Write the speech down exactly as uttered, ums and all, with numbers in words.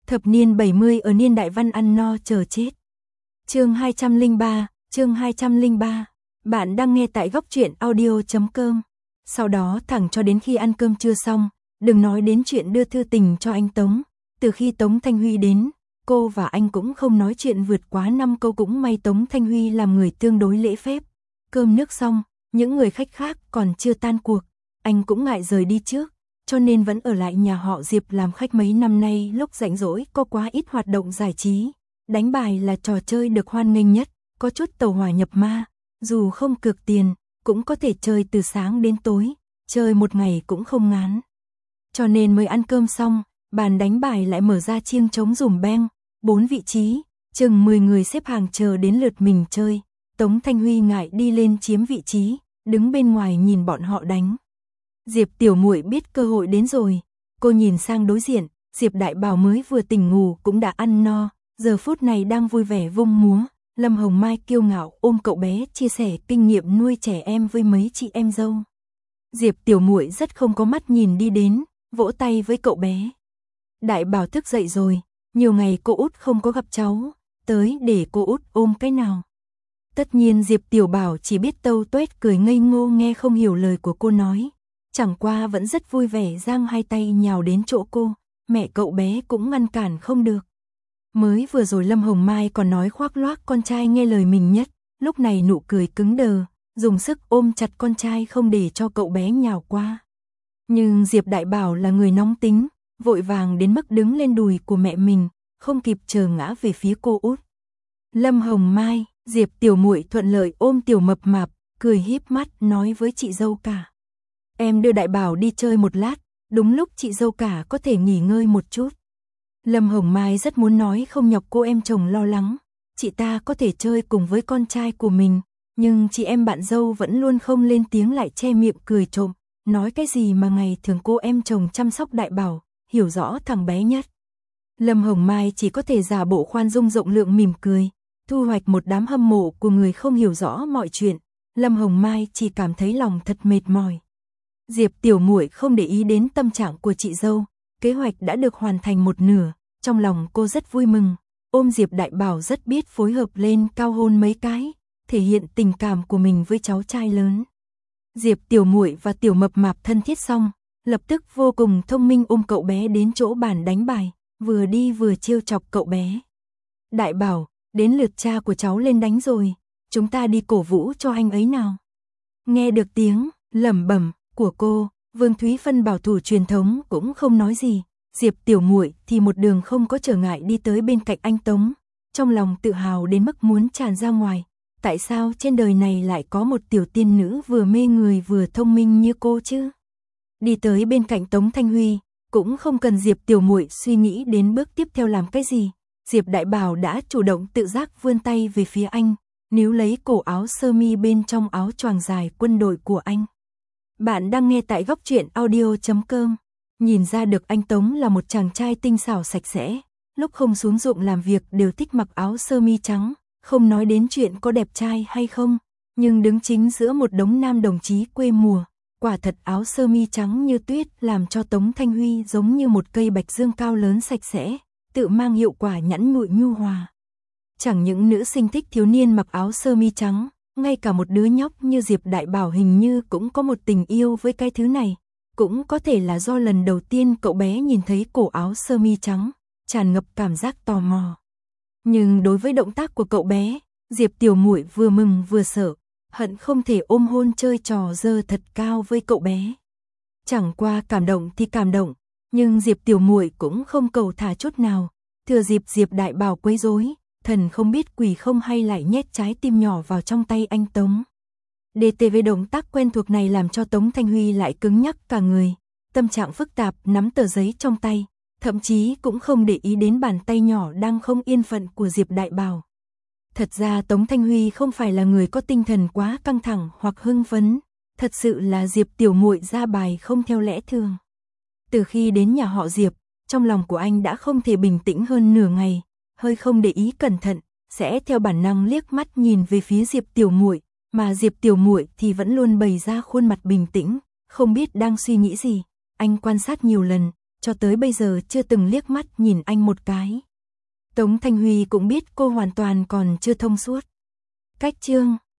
Thập niên bảy mươi ở niên đại văn ăn no chờ chết. Chương hai trăm lẻ ba, chương hai trăm lẻ ba. Bạn đang nghe tại góc truyện audio chấm com. Sau đó thẳng cho đến khi ăn cơm trưa xong, đừng nói đến chuyện đưa thư tình cho anh Tống. Từ khi Tống Thanh Huy đến, cô và anh cũng không nói chuyện vượt quá năm câu, cũng may Tống Thanh Huy làm người tương đối lễ phép. Cơm nước xong, những người khách khác còn chưa tan cuộc, anh cũng ngại rời đi trước, cho nên vẫn ở lại nhà họ Diệp làm khách. Mấy năm nay lúc rảnh rỗi có quá ít hoạt động giải trí, đánh bài là trò chơi được hoan nghênh nhất, có chút tàu hỏa nhập ma, dù không cược tiền, cũng có thể chơi từ sáng đến tối, chơi một ngày cũng không ngán. Cho nên mới ăn cơm xong, bàn đánh bài lại mở ra chiêng trống dùm beng, bốn vị trí, chừng mười người xếp hàng chờ đến lượt mình chơi. Tống Thanh Huy ngại đi lên chiếm vị trí, đứng bên ngoài nhìn bọn họ đánh. Diệp tiểu muội biết cơ hội đến rồi, cô nhìn sang đối diện, Diệp Đại Bảo mới vừa tỉnh ngủ cũng đã ăn no, giờ phút này đang vui vẻ vung múa. Lâm Hồng Mai kiêu ngạo ôm cậu bé chia sẻ kinh nghiệm nuôi trẻ em với mấy chị em dâu. Diệp tiểu muội rất không có mắt nhìn đi đến, vỗ tay với cậu bé. Đại Bảo thức dậy rồi, nhiều ngày cô út không có gặp cháu, tới để cô út ôm cái nào. Tất nhiên Diệp Tiểu Bảo chỉ biết tâu tuét cười ngây ngô, nghe không hiểu lời của cô nói. Chẳng qua vẫn rất vui vẻ giang hai tay nhào đến chỗ cô, mẹ cậu bé cũng ngăn cản không được. Mới vừa rồi Lâm Hồng Mai còn nói khoác loác con trai nghe lời mình nhất, lúc này nụ cười cứng đờ, dùng sức ôm chặt con trai không để cho cậu bé nhào qua. Nhưng Diệp Đại Bảo là người nóng tính, vội vàng đến mức đứng lên đùi của mẹ mình, không kịp chờ ngã về phía cô út. Lâm Hồng Mai, Diệp tiểu muội thuận lợi ôm tiểu mập mạp, cười híp mắt nói với chị dâu cả. Em đưa Đại Bảo đi chơi một lát, đúng lúc chị dâu cả có thể nghỉ ngơi một chút. Lâm Hồng Mai rất muốn nói không nhọc cô em chồng lo lắng, chị ta có thể chơi cùng với con trai của mình, nhưng chị em bạn dâu vẫn luôn không lên tiếng, lại che miệng cười trộm, nói cái gì mà ngày thường cô em chồng chăm sóc Đại Bảo, hiểu rõ thằng bé nhất. Lâm Hồng Mai chỉ có thể giả bộ khoan dung rộng lượng mỉm cười, thu hoạch một đám hâm mộ của người không hiểu rõ mọi chuyện. Lâm Hồng Mai chỉ cảm thấy lòng thật mệt mỏi. Diệp tiểu muội không để ý đến tâm trạng của chị dâu, kế hoạch đã được hoàn thành một nửa, trong lòng cô rất vui mừng, ôm Diệp Đại Bảo rất biết phối hợp lên cao hôn mấy cái, thể hiện tình cảm của mình với cháu trai lớn. Diệp tiểu muội và tiểu mập mạp thân thiết xong, lập tức vô cùng thông minh ôm cậu bé đến chỗ bàn đánh bài, vừa đi vừa trêu chọc cậu bé. Đại Bảo, đến lượt cha của cháu lên đánh rồi, chúng ta đi cổ vũ cho anh ấy nào. Nghe được tiếng lẩm bẩm của cô, Vương Thúy Phân bảo thủ truyền thống cũng không nói gì, Diệp tiểu muội thì một đường không có trở ngại đi tới bên cạnh anh Tống, trong lòng tự hào đến mức muốn tràn ra ngoài. Tại sao trên đời này lại có một tiểu tiên nữ vừa mê người vừa thông minh như cô chứ? Đi tới bên cạnh Tống Thanh Huy, cũng không cần Diệp tiểu muội suy nghĩ đến bước tiếp theo làm cái gì. Diệp Đại Bảo đã chủ động tự giác vươn tay về phía anh, níu lấy cổ áo sơ mi bên trong áo choàng dài quân đội của anh. Bạn đang nghe tại góc truyện audio chấm com. Nhìn ra được anh Tống là một chàng trai tinh xảo sạch sẽ, lúc không xuống ruộng làm việc đều thích mặc áo sơ mi trắng, không nói đến chuyện có đẹp trai hay không, nhưng đứng chính giữa một đống nam đồng chí quê mùa, quả thật áo sơ mi trắng như tuyết làm cho Tống Thanh Huy giống như một cây bạch dương cao lớn sạch sẽ, tự mang hiệu quả nhẵn nhụi nhu hòa. Chẳng những nữ sinh thích thiếu niên mặc áo sơ mi trắng, ngay cả một đứa nhóc như Diệp Đại Bảo hình như cũng có một tình yêu với cái thứ này, cũng có thể là do lần đầu tiên cậu bé nhìn thấy cổ áo sơ mi trắng, tràn ngập cảm giác tò mò. Nhưng đối với động tác của cậu bé, Diệp tiểu muội vừa mừng vừa sợ, hận không thể ôm hôn chơi trò dơ thật cao với cậu bé. Chẳng qua cảm động thì cảm động, nhưng Diệp tiểu muội cũng không cầu thả chút nào, thừa dịp Diệp Đại Bảo quấy rối, thần không biết quỷ không hay lại nhét trái tim nhỏ vào trong tay anh Tống. đê tê vê động tác quen thuộc này làm cho Tống Thanh Huy lại cứng nhắc cả người, tâm trạng phức tạp nắm tờ giấy trong tay, thậm chí cũng không để ý đến bàn tay nhỏ đang không yên phận của Diệp Đại Bảo. Thật ra Tống Thanh Huy không phải là người có tinh thần quá căng thẳng hoặc hưng phấn, thật sự là Diệp tiểu muội ra bài không theo lẽ thường. Từ khi đến nhà họ Diệp, trong lòng của anh đã không thể bình tĩnh hơn nửa ngày, hơi không để ý cẩn thận, sẽ theo bản năng liếc mắt nhìn về phía Diệp tiểu muội, mà Diệp tiểu muội thì vẫn luôn bày ra khuôn mặt bình tĩnh, không biết đang suy nghĩ gì. Anh quan sát nhiều lần, cho tới bây giờ chưa từng liếc mắt nhìn anh một cái. Tống Thanh Huy cũng biết cô hoàn toàn còn chưa thông suốt. Cách chương